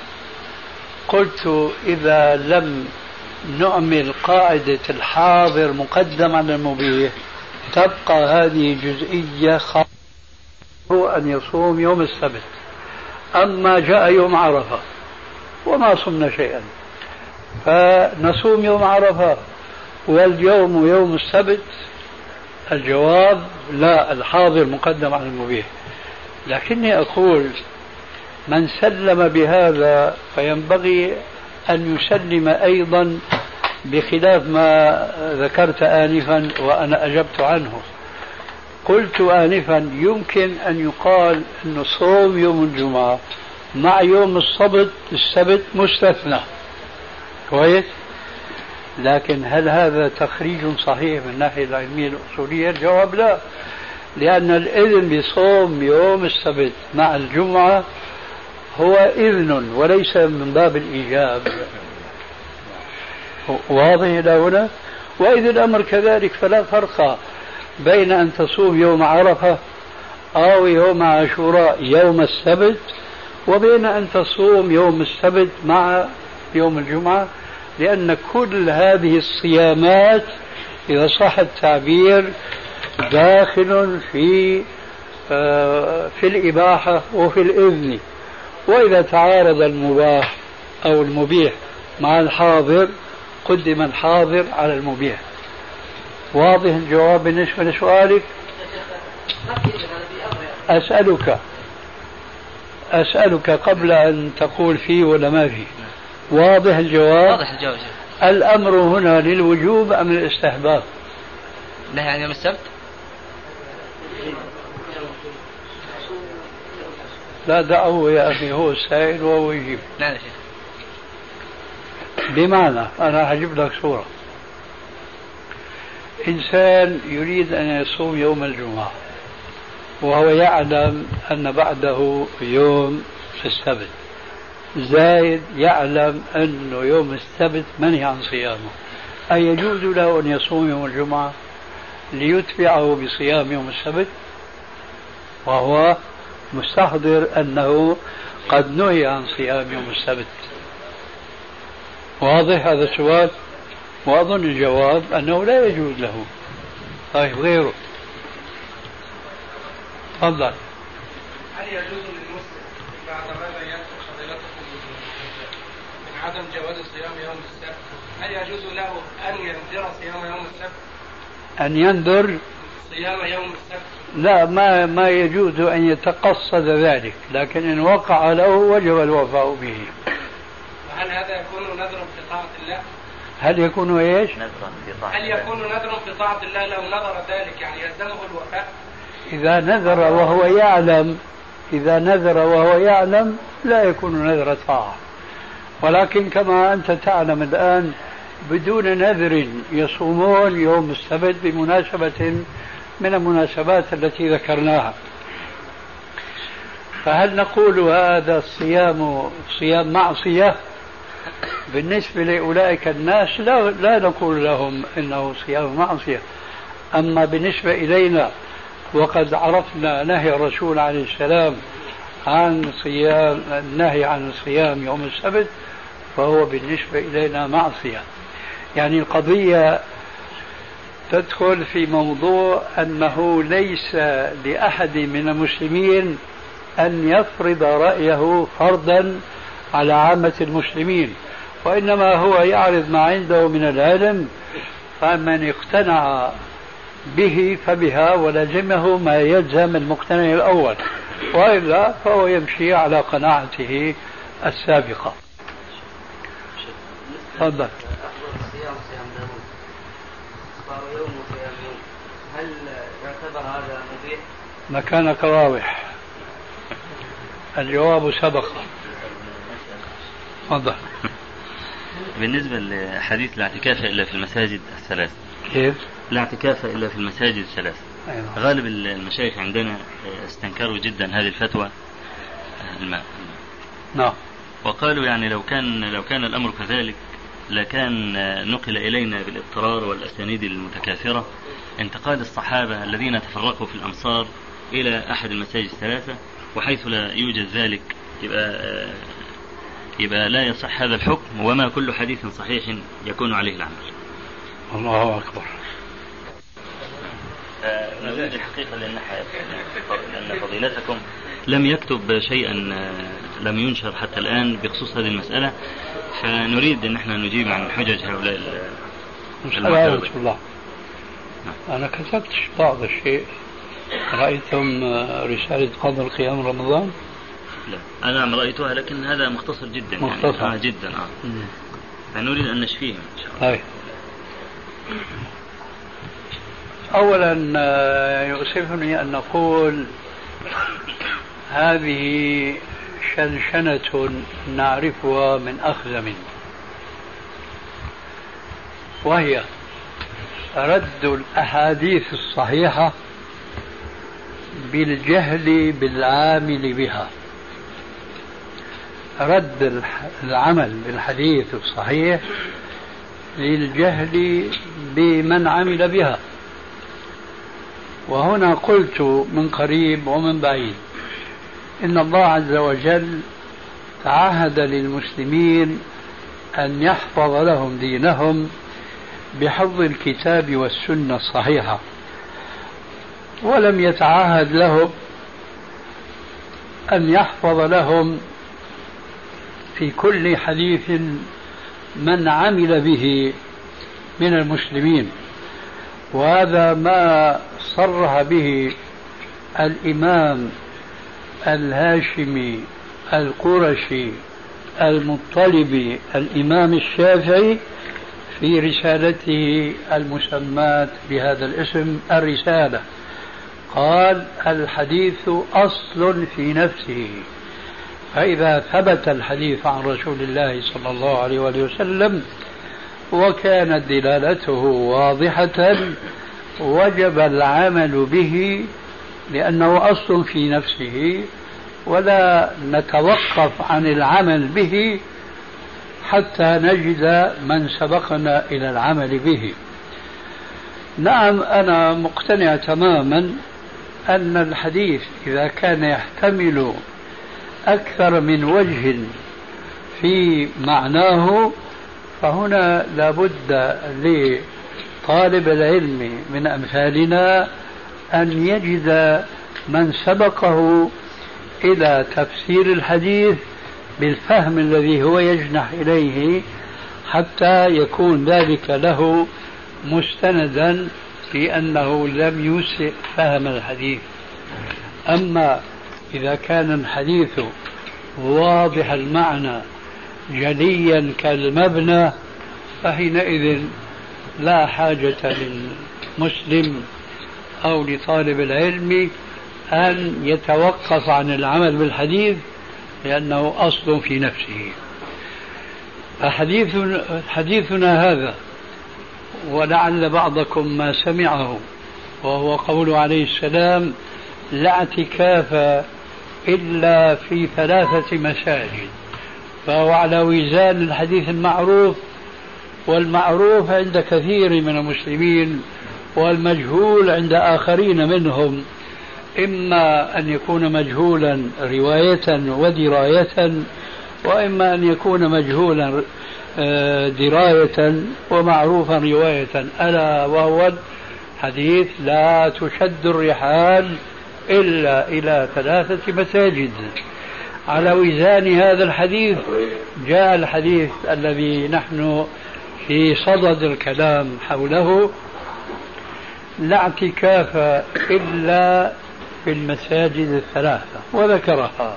قلت إذا لم نعمل قاعدة الحاضر مقدم على المبيح تبقى هذه جزئية هو أن يصوم يوم السبت. أما جاء يوم عرفة وما صمنا شيئا فنصوم يوم عرفة واليوم يوم السبت، الجواب لا، الحاضر مقدم على المبيح. لكني أقول من سلم بهذا فينبغي أن يسلم أيضا بخلاف ما ذكرت آنفا وأنا أجبت عنه. قلت آنفا يمكن أن يقال أن صوم يوم الجمعة مع يوم السبت مستثنى، كويس، لكن هل هذا تخريج صحيح من الناحية العلمية الأصولية؟ الجواب لا، لأن الإذن بصوم يوم السبت مع الجمعة هو إذن وليس من باب الإيجاب. واضح إلى هنا؟ وإذا الأمر كذلك فلا فرق بين أن تصوم يوم عرفة أو يوم عاشوراء يوم السبت وبين أن تصوم يوم السبت مع يوم الجمعة، لأن كل هذه الصيامات إذا صح التعبير داخل في الإباحة وفي الإذن. وإذا تعارض المباح أو المبيح مع الحاضر قدم الحاضر على المبيح. واضح الجواب بالنسبة لسؤالك؟ أسألك قبل أن تقول فيه ولا ما فيه. واضح الجواب؟ واضح الجواب. الأمر هنا للوجوب أم الاستحباب؟ نهي عن يوم السبت؟ لا دعوه يا أخي، هو السائل وهو يجيب. لا يا شيخ. بمعنى أنا هجيب لك صورة. إنسان يريد أن يصوم يوم الجمعة وهو يعلم أن بعده يوم السبت، زايد يعلم أن يوم السبت منهي عن صيامه، أيجوز له أن يصوم يوم الجمعة ليتبعه بصيام يوم السبت وهو مستحضر أنه قد نهي عن صيام يوم السبت؟ واضح هذا السؤال؟ وأظن الجواب أنه لا يجوز له. طيب غيره، تفضل. هل يجوز للمسلم بعد ما بينت فضيلته من عدم جواز صيام يوم السبت، هل يجوز له أن ينذر صيام يوم السبت؟ أن ينذر صيام يوم السبت؟ لا، ما يجوز أن يتقصد ذلك، لكن إن وقع له وجب الوفاء به. وهل هذا يكون نذرا في طاعة الله؟ هل يكون ايش؟ هل يكون نذرا في طاعة الله لو نذر ذلك يعني يلزمه الوفاء؟ إذا نذر وهو يعلم لا يكون نذر طاعة، ولكن كما أنت تعلم الآن بدون نذر يصومون يوم السبت بمناسبة من المناسبات التي ذكرناها. فهل نقول هذا الصيام صيام معصية؟ بالنسبة لأولئك الناس لا نقول لهم إنه صيام معصية. أما بالنسبة إلينا وقد عرفنا نهي الرسول عليه السلام عن صيام، النهي عن صيام يوم السبت، فهو بالنسبة إلينا معصية. يعني القضية تدخل في موضوع أنه ليس لأحد من المسلمين أن يفرض رأيه فرضا على عامة المسلمين، وإنما هو يعرض ما عنده من العلم، فمن اقتنع به فبها ولزمه ما يلزم المقتنع الأول، وإلا فهو يمشي على قناعته السابقة. تفضل. هل يعتبر هذا مبيح؟ مكانك واضح، الجواب سبق. تفضل. بالنسبة لحديث لا اعتكاف إلا في المساجد الثلاث، كيف؟ لا اعتكاف إلا في المساجد الثلاث. أيوة. غالب المشايخ عندنا استنكروا جدا هذه الفتوى الماء. نعم. وقالوا يعني لو كان الأمر كذلك لكان نقل إلينا بالاضطرار والأسانيد المتكاثرة انتقال الصحابة الذين تفرقوا في الأمصار إلى أحد المساجد الثلاثة، وحيث لا يوجد ذلك يبقى لا يصح هذا الحكم، وما كل حديث صحيح يكون عليه العمل. الله أكبر. نريد الحقيقة لأن فضيلتكم لم يكتب شيئا لم ينشر حتى الآن بخصوص هذه المسألة، فنريد أن احنا نجيب عن حجج هؤلاء الله. أنا كتبت بعض الشيء. رأيتم رسالة قبل قيام رمضان؟ لا أنا رأيتها، لكن هذا مختصر جدا مختصر. يعني. جدا فنريد أن نشفيهم إن شاء الله. أولا يؤسفني أن نقول هذه شنشنة نعرفها من أخزم، وهي رد الأحاديث الصحيحة بالجهل بالعامل بها. رد العمل بالحديث الصحيح للجهل بمن عمل بها. وهنا قلت من قريب ومن بعيد إن الله عز وجل تعهد للمسلمين أن يحفظ لهم دينهم بحفظ الكتاب والسنة الصحيحة، ولم يتعهد لهم أن يحفظ لهم في كل حديث من عمل به من المسلمين. وهذا ما صرح به الإمام الهاشمي القرشي المطلبي الإمام الشافعي في رسالته المسماة بهذا الاسم الرسالة. قال: الحديث أصل في نفسه، فإذا ثبت الحديث عن رسول الله صلى الله عليه وسلم وكانت دلالته واضحة وجب العمل به لأنه أصل في نفسه، ولا نتوقف عن العمل به حتى نجد من سبقنا إلى العمل به. نعم، أنا مقتنع تماما أن الحديث إذا كان يحتمل أكثر من وجه في معناه فهنا لابد لطالب العلم من أمثالنا أن يجد من سبقه إلى تفسير الحديث بالفهم الذي هو يجنح إليه، حتى يكون ذلك له مستندا في أنه لم يسئ فهم الحديث. أما إذا كان الحديث واضح المعنى جليا كالمبنى فحينئذ لا حاجة للمسلم أو لطالب العلم أن يتوقف عن العمل بالحديث لأنه أصل في نفسه. حديثنا هذا، ولعل بعضكم ما سمعه، وهو قول عليه السلام: لا اعتكاف إلا في 3 مساجد، فهو على وزان الحديث المعروف، والمعروف عند كثير من المسلمين والمجهول عند آخرين منهم، إما أن يكون مجهولا رواية ودراية، وإما أن يكون مجهولا دراية ومعروفا رواية، ألا وهو حديث لا تشد الرحال إلا إلى 3 مساجد. على وزان هذا الحديث جاء الحديث الذي نحن في صدد الكلام حوله: لا اعتكاف إلا في المساجد 3، وذكرها.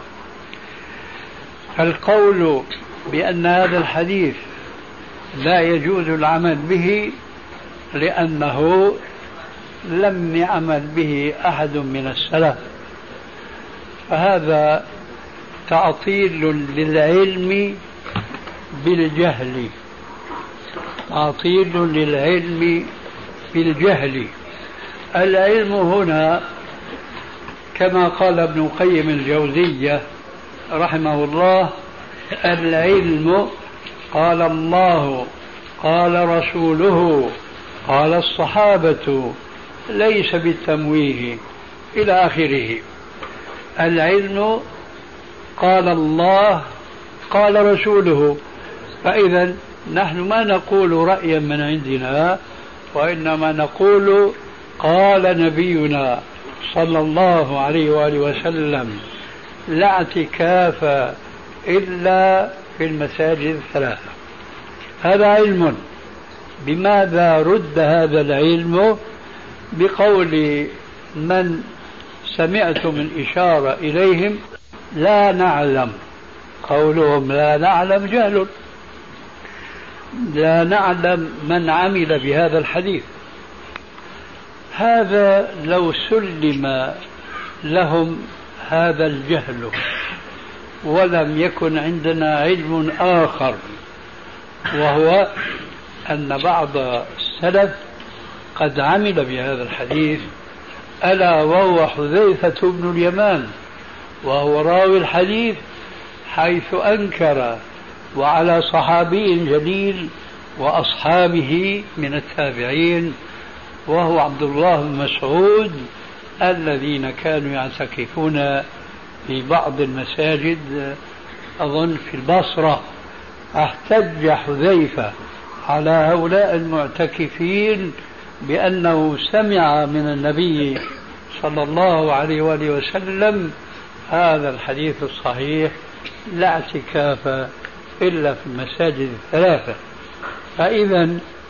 فالقول بأن هذا الحديث لا يجوز العمل به لأنه لم يعمل به أحد من السلف، فهذا تعطيل للعلم بالجهل، تعطيل للعلم بالجهل. العلم هنا كما قال ابن القيم الجوزية رحمه الله: العلم قال الله قال رسوله قال الصحابة ليس بالتمويه إلى آخره. العلم قال الله قال رسوله. فإذا نحن ما نقول رأيا من عندنا، وإنما نقول قال نبينا صلى الله عليه وآله وسلم: لا اعتكاف إلا في المساجد الثلاثة. هذا علم. بماذا رد هذا العلم؟ بقول من سمعت من إشارة إليهم: لا نعلم. قولهم لا نعلم جهل، لا نعلم من عمل بهذا الحديث. هذا لو سلم لهم هذا الجهل ولم يكن عندنا علم آخر، وهو أن بعض السلف قد عمل بهذا الحديث، ألا وهو حذيفة بن اليمان، وهو راوي الحديث، حيث أنكر وعلى صحابي جليل وأصحابه من التابعين، وهو عبد الله بن مسعود، الذين كانوا يعتكفون في بعض المساجد أظن في البصرة. احتج حذيفة على هؤلاء المعتكفين بأنه سمع من النبي صلى الله عليه وآله وسلم هذا الحديث الصحيح: لا اعتكاف إلا في المساجد الثلاثة. فإذا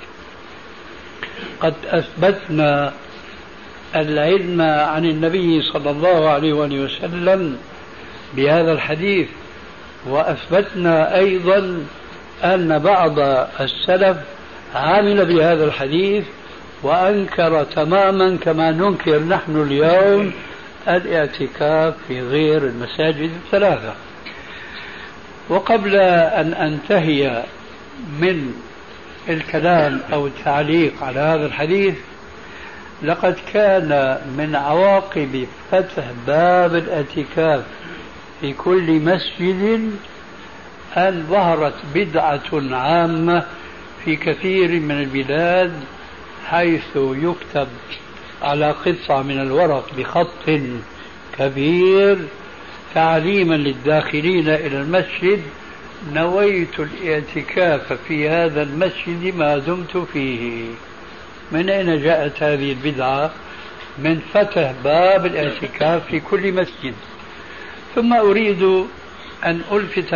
قد أثبتنا العلم عن النبي صلى الله عليه وآله وسلم بهذا الحديث، وأثبتنا أيضا أن بعض السلف عمل بهذا الحديث وأنكر تماما كما ننكر نحن اليوم الاعتكاف في غير المساجد الثلاثة. وقبل أن أنتهي من الكلام أو التعليق على هذا الحديث، لقد كان من عواقب فتح باب الاعتكاف في كل مسجد أن ظهرت بدعة عامة في كثير من البلاد، حيث يكتب على قطعة من الورق بخط كبير تعليما للداخلين إلى المسجد: نويت الاعتكاف في هذا المسجد ما دمت فيه. من أين جاءت هذه البدعة؟ من فتح باب الاعتكاف في كل مسجد. ثم أريد أن ألفت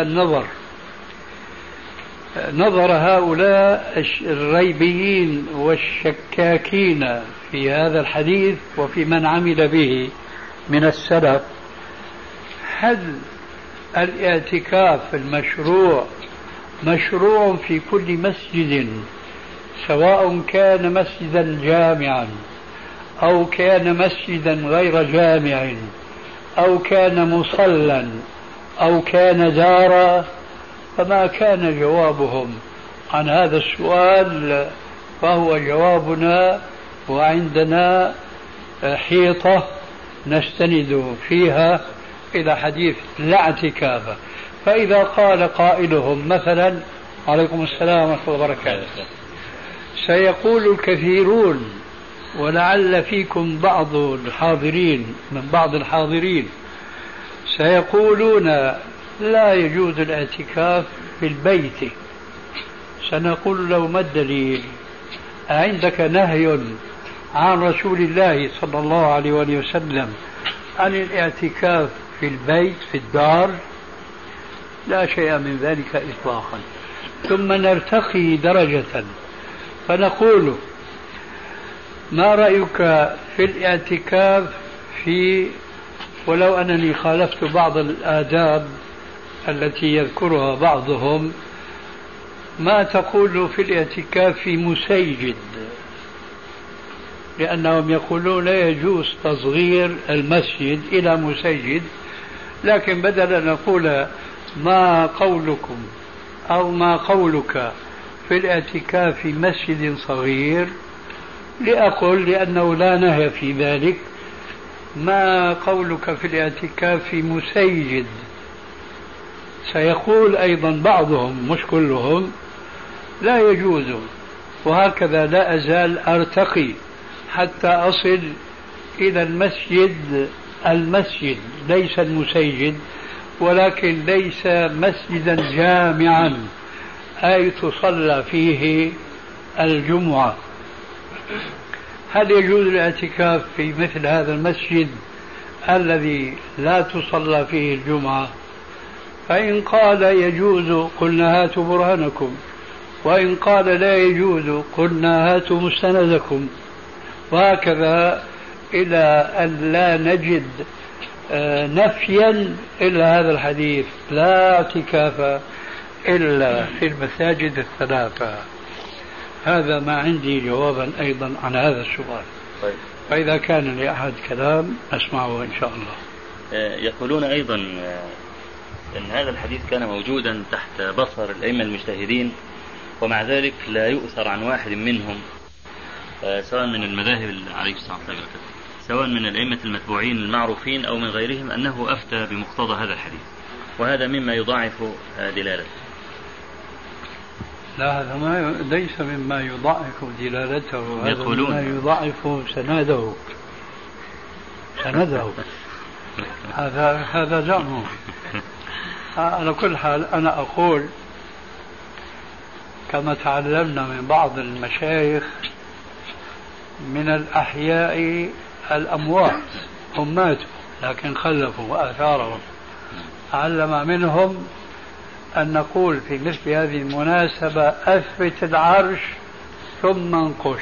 نظر هؤلاء الريبيين والشكاكين في هذا الحديث وفي من عمل به من السلف: هل الاعتكاف المشروع مشروع في كل مسجد، سواء كان مسجدا جامعا أو كان مسجدا غير جامع أو كان مصلى أو كان دارا؟ فما كان جوابهم عن هذا السؤال، فهو جوابنا، وعندنا حيطة نستند فيها إلى حديث لا اعتكاف. فإذا قال قائلهم مثلا: عليكم السلام ورحمة الله وبركاته، سيقول الكثيرون ولعل فيكم بعض الحاضرين سيقولون: لا يجوز الاعتكاف في البيت. سنقول له: ما الدليل؟ عندك نهي عن رسول الله صلى الله عليه وسلم عن الاعتكاف في البيت في الدار؟ لا شيء من ذلك إطلاقا. ثم نرتقي درجة فنقول: ما رأيك في الاعتكاف في، ولو أنني خالفت بعض الآداب التي يذكرها بعضهم، ما تقول في الاعتكاف في مسيجد؟ لأنهم يقولون لا يجوز تصغير المسجد إلى مسيجد. لكن بدل أن نقول ما قولكم أو ما قولك في الاعتكاف في مسجد صغير؟ لأقول لأنه لا نهي في ذلك. ما قولك في الاعتكاف في مسيجد؟ سيقول أيضا بعضهم مش كلهم لا يجوز، وهكذا لا أزال أرتقي حتى أصل إلى المسجد ليس المسيجد، ولكن ليس مسجدا جامعا أي تصلى فيه الجمعة. هل يجوز الاعتكاف في مثل هذا المسجد الذي لا تصلى فيه الجمعة؟ فإن قال يجوز قلنا هاتوا برهانكم، وإن قال لا يجوز قلنا هاتوا مستندكم، وهكذا إلى أن لا نجد نفيا إلا هذا الحديث: لا اعتكاف إلا في المساجد الثلاثة. هذا ما عندي جوابا أيضا عن هذا السؤال. طيب. فإذا كان لأحد كلام أسمعه إن شاء الله. يقولون أيضا أن هذا الحديث كان موجودا تحت بصر الأئمة المجتهدين، ومع ذلك لا يؤثر عن واحد منهم سواء من المذاهب عليكم السلام عليكم، سواء من الأئمة المتبوعين المعروفين أو من غيرهم، أنه أفتى بمقتضى هذا الحديث، وهذا مما يضاعف دلالته. لا، هذا ليس مما يضاعف دلالته، هذا يقولون مما يضاعف سنده. هذا زعمه. على كل حال أنا أقول كما تعلمنا من بعض المشايخ من الأحياء الأموات، هم ماتوا لكن خلفوا آثارهم، علم منهم أن نقول في مثل هذه المناسبة: أثبت العرش ثم انقش.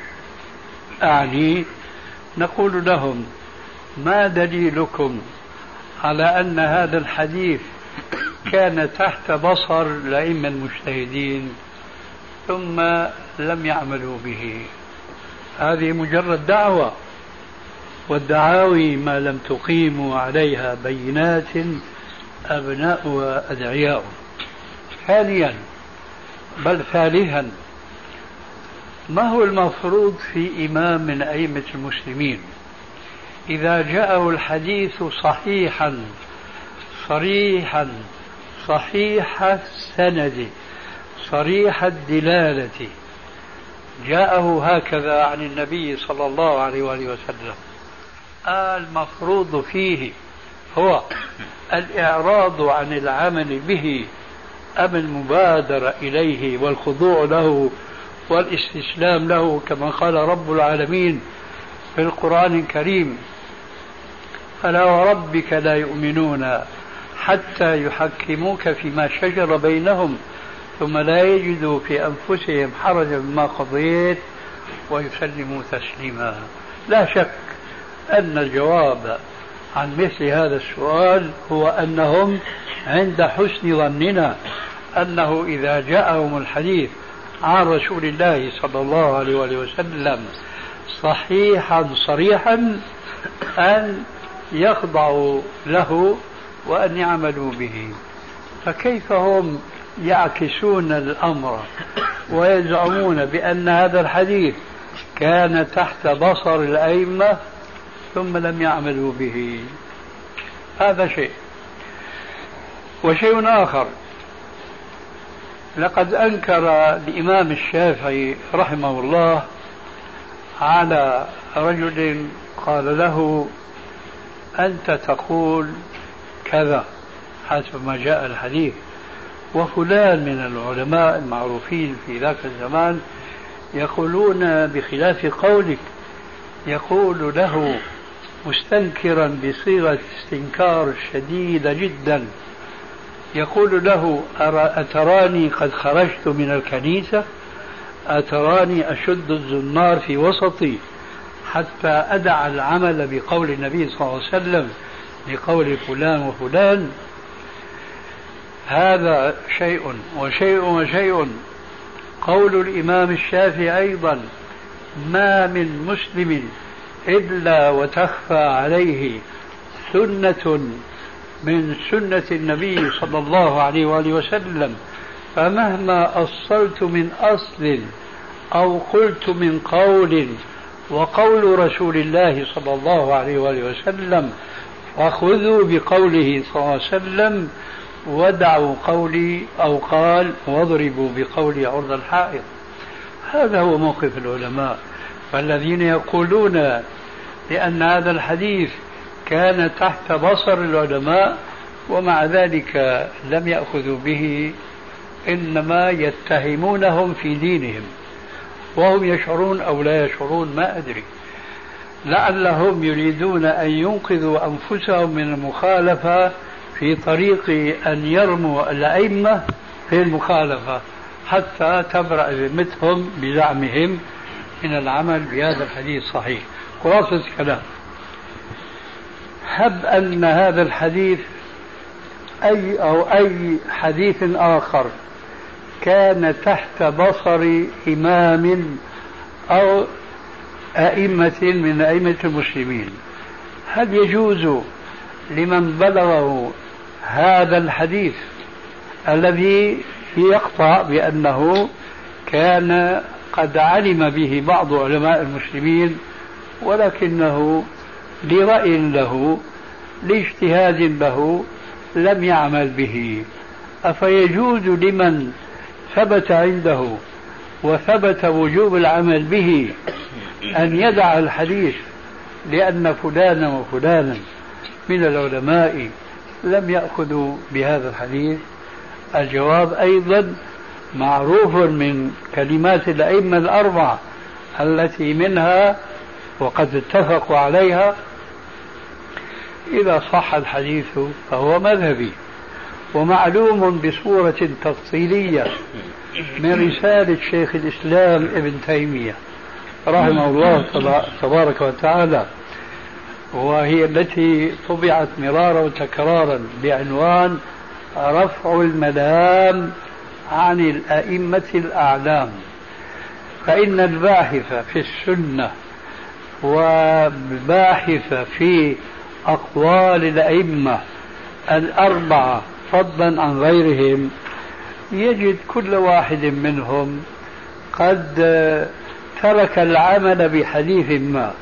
أعني نقول لهم: ما دليلكم على أن هذا الحديث كان تحت بصر الأئمة المجتهدين ثم لم يعملوا به؟ هذه مجرد دعوة، والدعاوي ما لم تقيموا عليها بينات أبناؤها أدعياء. ثانيا بل ثالثا، ما هو المفروض في إمام من أئمة المسلمين إذا جاءه الحديث صحيحا صريحا صحيح السند صريح الدلالة، جاءه هكذا عن النبي صلى الله عليه وآله وسلم، المفروض فيه هو الإعراض عن العمل به أم المبادرة إليه والخضوع له والاستسلام له، كما قال رب العالمين في القرآن الكريم: فلا وربك لا يؤمنون حتى يحكموك فيما شجر بينهم ثم لا يجدوا في أنفسهم حرجا مما قضيت ويسلموا تسليما. لا شك أن الجواب عن مثل هذا السؤال هو أنهم عند حسن ظننا أنه إذا جاءهم الحديث عن رسول الله صلى الله عليه وسلم صحيحا صريحا أن يخضعوا له وأن يعملوا به. فكيف هم يعكسون الأمر ويزعمون بأن هذا الحديث كان تحت بصر الأئمة ثم لم يعملوا به؟ هذا شيء. وشيء آخر، لقد أنكر الإمام الشافعي رحمه الله على رجل قال له: أنت تقول كذا حسب ما جاء الحديث، وفلان من العلماء المعروفين في ذاك الزمان يقولون بخلاف قولك. يقول له مستنكرا بصيغة استنكار شديدة جدا، يقول له: أتراني قد خرجت من الكنيسة؟ أتراني أشد الزنار في وسطي حتى أدع العمل بقول النبي صلى الله عليه وسلم لقول فلان وفلان؟ هذا شيء. وشيء قول الإمام الشافعي أيضا: ما من مسلم إلا وتخفى عليه سنة من سنة النبي صلى الله عليه وآله وسلم فمهما أصلت من أصل أو قلت من قول وقول رسول الله صلى الله عليه وآله وسلم فخذوا بقوله صلى الله عليه وسلم ودعوا قولي أو قال واضربوا بقولي عرض الحائط. هذا هو موقف العلماء. فالذين يقولون لأن هذا الحديث كان تحت بصر العلماء ومع ذلك لم يأخذوا به إنما يتهمونهم في دينهم وهم يشعرون أو لا يشعرون ما أدري. لعلهم يريدون أن ينقذوا أنفسهم من المخالفة في طريق أن يرموا الأئمة في المخالفة حتى تبرأ ذمتهم بزعمهم من العمل بهذا الحديث صحيح. خلاصة الكلام، هب أن هذا الحديث أي حديث آخر كان تحت بصر إمام أو أئمة من أئمة المسلمين، هل يجوز لمن بلغه هذا الحديث الذي يقطع بأنه كان قد علم به بعض علماء المسلمين ولكنه لرأي له لاجتهاد له لم يعمل به، أفيجوز لمن ثبت عنده وثبت وجوب العمل به أن يدع الحديث لأن فلانا وفلانا من العلماء لم يأخذوا بهذا الحديث؟ الجواب أيضا معروف من كلمات الأئمة الأربعة التي منها وقد اتفقوا عليها إذا صح الحديث فهو مذهبي. ومعلوم بصورة تفصيلية من رسالة شيخ الإسلام ابن تيمية رحمه الله تبارك وتعالى، وهي التي طبعت مرارا وتكرارا بعنوان رفع الملام عن الأئمة الأعلام. فإن الباحث في السنة والباحث في أقوال الأئمة الأربعة فضلا عن غيرهم يجد كل واحد منهم قد ترك العمل بحديث ما.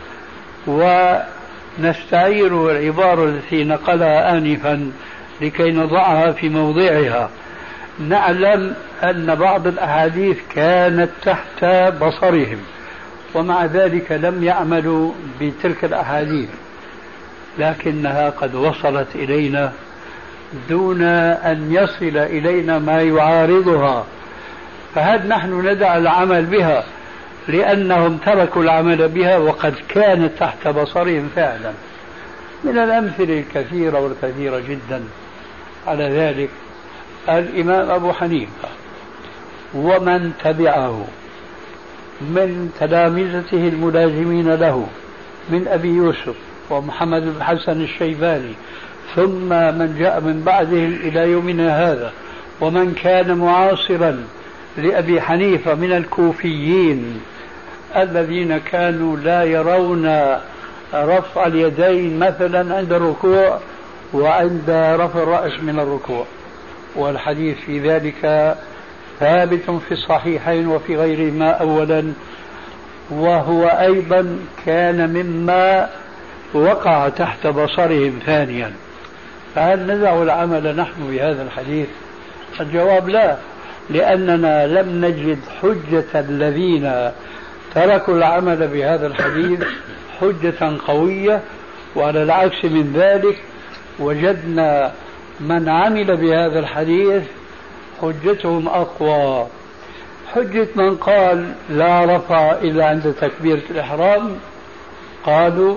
ونستعير العبارة التي نقلها آنفا لكي نضعها في موضعها. نعلم أن بعض الأحاديث كانت تحت بصرهم ومع ذلك لم يعملوا بتلك الأحاديث، لكنها قد وصلت إلينا دون أن يصل إلينا ما يعارضها. فهل نحن ندع العمل بها لأنهم تركوا العمل بها وقد كانت تحت بصرهم فعلا؟ من الأمثلة الكثيرة والكثيرة جدا على ذلك الإمام أبو حنيفة ومن تبعه من تلامذته الملازمين له من أبي يوسف ومحمد بن حسن الشيباني ثم من جاء من بعدهم إلى يومنا هذا ومن كان معاصرا لأبي حنيفة من الكوفيين الذين كانوا لا يرون رفع اليدين مثلا عند الركوع وعند رفع الرأس من الركوع، والحديث في ذلك ثابت في الصحيحين وفي غيرهما أولا، وهو أيضا كان مما وقع تحت بصرهم ثانيا. فهل ندع العمل نحن بهذا الحديث؟ الجواب لا، لأننا لم نجد حجة الذين تركوا العمل بهذا الحديث حجة قوية، وعلى العكس من ذلك وجدنا من عمل بهذا الحديث حجتهم أقوى. حجة من قال لا رفع إلا عند تكبيرة الإحرام، قالوا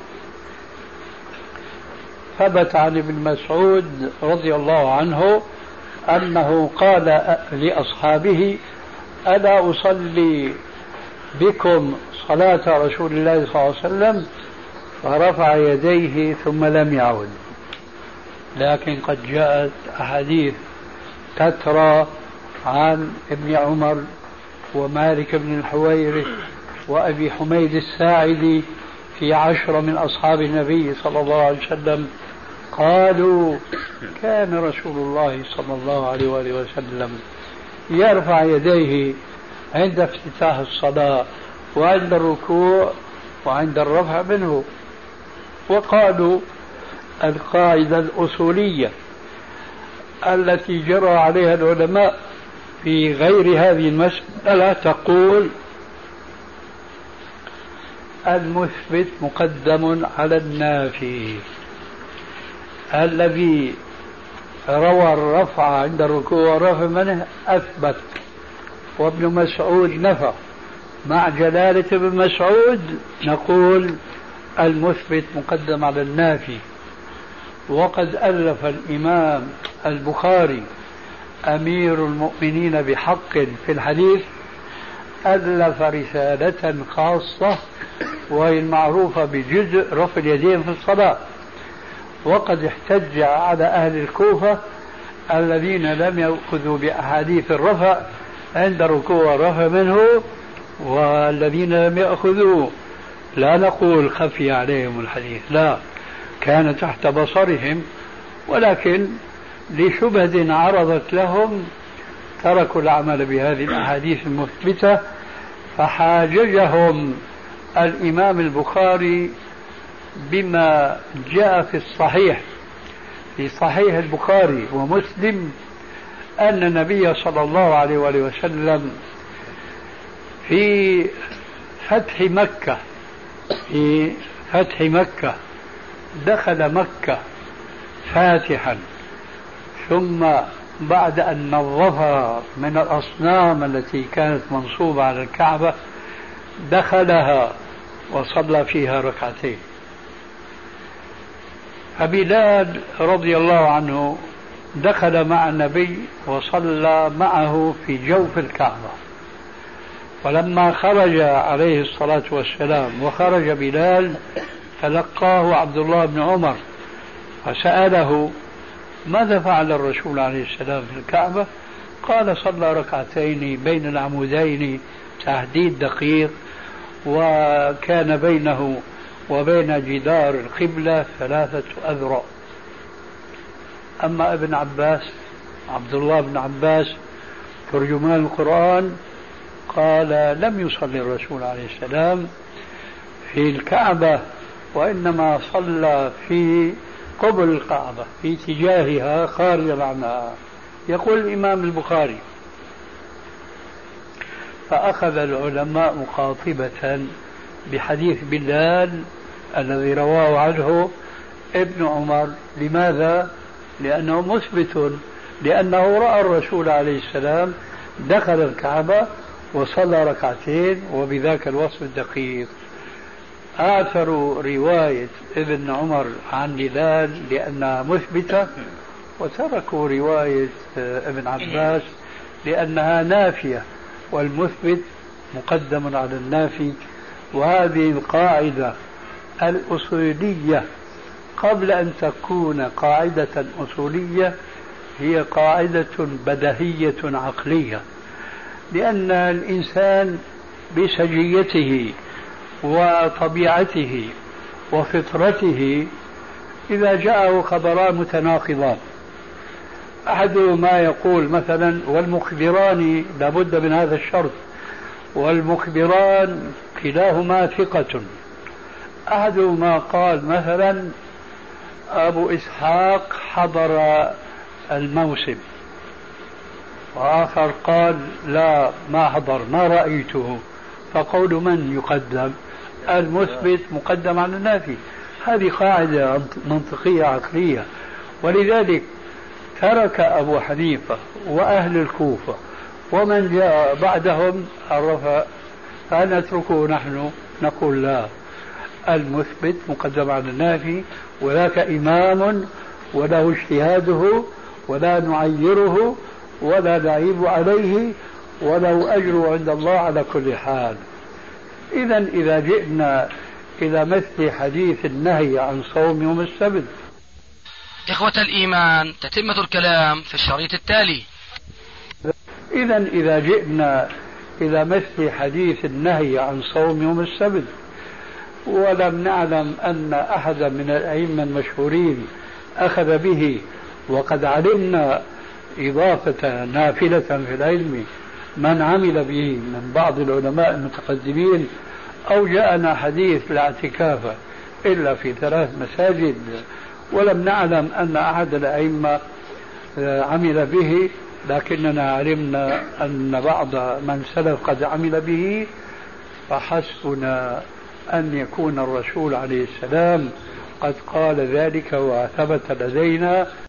ثبت عن ابن مسعود رضي الله عنه أنه قال لأصحابه ألا أصلي بكم صلاة رسول الله صلى الله عليه وسلم، فرفع يديه ثم لم يعود. لكن قد جاءت أحاديث تترى عن ابن عمر ومالك بن الحويرث وأبي حميد الساعدي في 10 من أصحاب النبي صلى الله عليه وسلم قالوا كان رسول الله صلى الله عليه وآله وسلم يرفع يديه عند افتتاح الصلاة وعند الركوع وعند الرفع منه. وقالوا القاعدة الأصولية التي جرى عليها العلماء في غير هذه المسألة تقول المثبت مقدم على النافي. الذي روى الرفع عند الركوع والرفع منه أثبت، وابن مسعود نفى. مع جلالة ابن مسعود نقول المثبت مقدم على النافي. وقد ألف الإمام البخاري أمير المؤمنين بحق في الحديث ألف رسالة خاصة وهي المعروفة بجزء رفع اليدين في الصلاة. وقد احتج على أهل الكوفة الذين لم يأخذوا بأحاديث الرفع عند الركوع والرفع منه، والذين لم يأخذوا لا نقول خفي عليهم الحديث، لا، كان تحت بصرهم، ولكن لشبهة عرضت لهم تركوا العمل بهذه الأحاديث المثبتة. فحاججهم الإمام البخاري بما جاء في الصحيح، في صحيح البخاري ومسلم، أن النبي صلى الله عليه وآله وسلم في فتح مكة دخل مكة فاتحا، ثم بعد أن نظفها من الأصنام التي كانت منصوبة على الكعبة دخلها وصلى فيها ركعتين. فبلال رضي الله عنه دخل مع النبي وصلى معه في جوف الكعبة، ولما خرج عليه الصلاة والسلام وخرج بلال تلقاه عبد الله بن عمر فسأله ماذا فعل الرسول عليه السلام في الكعبة؟ قال صلى ركعتين بين العمودين تحديد دقيق، وكان بينه وبين جدار القبلة 3 أذرع. أما ابن عباس عبد الله بن عباس ترجمان القرآن قال لم يصلي الرسول عليه السلام في الكعبة، وإنما صلى في قبل الكعبة في اتجاهها خارجا عنها. يقول الإمام البخاري فأخذ العلماء مقاطبة بحديث بلال الذي رواه عنه ابن عمر. لماذا؟ لأنه مثبت، لأنه رأى الرسول عليه السلام دخل الكعبة وصلى ركعتين وبذاك الوصف الدقيق. آثروا رواية ابن عمر عن بلال لأنها مثبتة، وتركوا رواية ابن عباس لأنها نافية، والمثبت مقدم على النافي. وهذه القاعدة الأصولية قبل أن تكون قاعدة أصولية هي قاعدة بديهية عقلية، لأن الإنسان بسجيته وطبيعته وفطرته إذا جاءه خبران متناقضان أحدهما يقول مثلا والمخبران لابد من هذا الشرط، والمخبران كلاهما ثقة. أحدهما قال مثلا أبو إسحاق حضر الموسم، وآخر قال لا ما حضر ما رأيته. فقول من يقدم؟ المثبت مقدم على النافي. هذه قاعدة منطقية عقلية، ولذلك ترك أبو حنيفة وأهل الكوفة ومن جاء بعدهم الرفع، فنتركه نحن نقول لا، المثبت مقدم على النافي، وذاك إمام وله اجتهاده ولا نعيره ولا نعيب عليه وله أجر عند الله على كل حال. إذا جئنا إلى مثل حديث النهي عن صوم يوم السبت. إخوة الإيمان، تتمة الكلام في الشريط التالي. إذا جئنا إلى مثل حديث النهي عن صوم يوم السبت ولم نعلم أن أحدا من الأئمة المشهورين أخذ به، وقد علمنا إضافة نافلة في العلم من عمل به من بعض العلماء المتقدمين، أو جاءنا حديث لا اعتكاف إلا في 3 مساجد ولم نعلم أن أحد الأئمة عمل به، لكننا علمنا أن بعض من سلف قد عمل به، فحسبنا أن يكون الرسول عليه السلام قد قال ذلك وثبت لدينا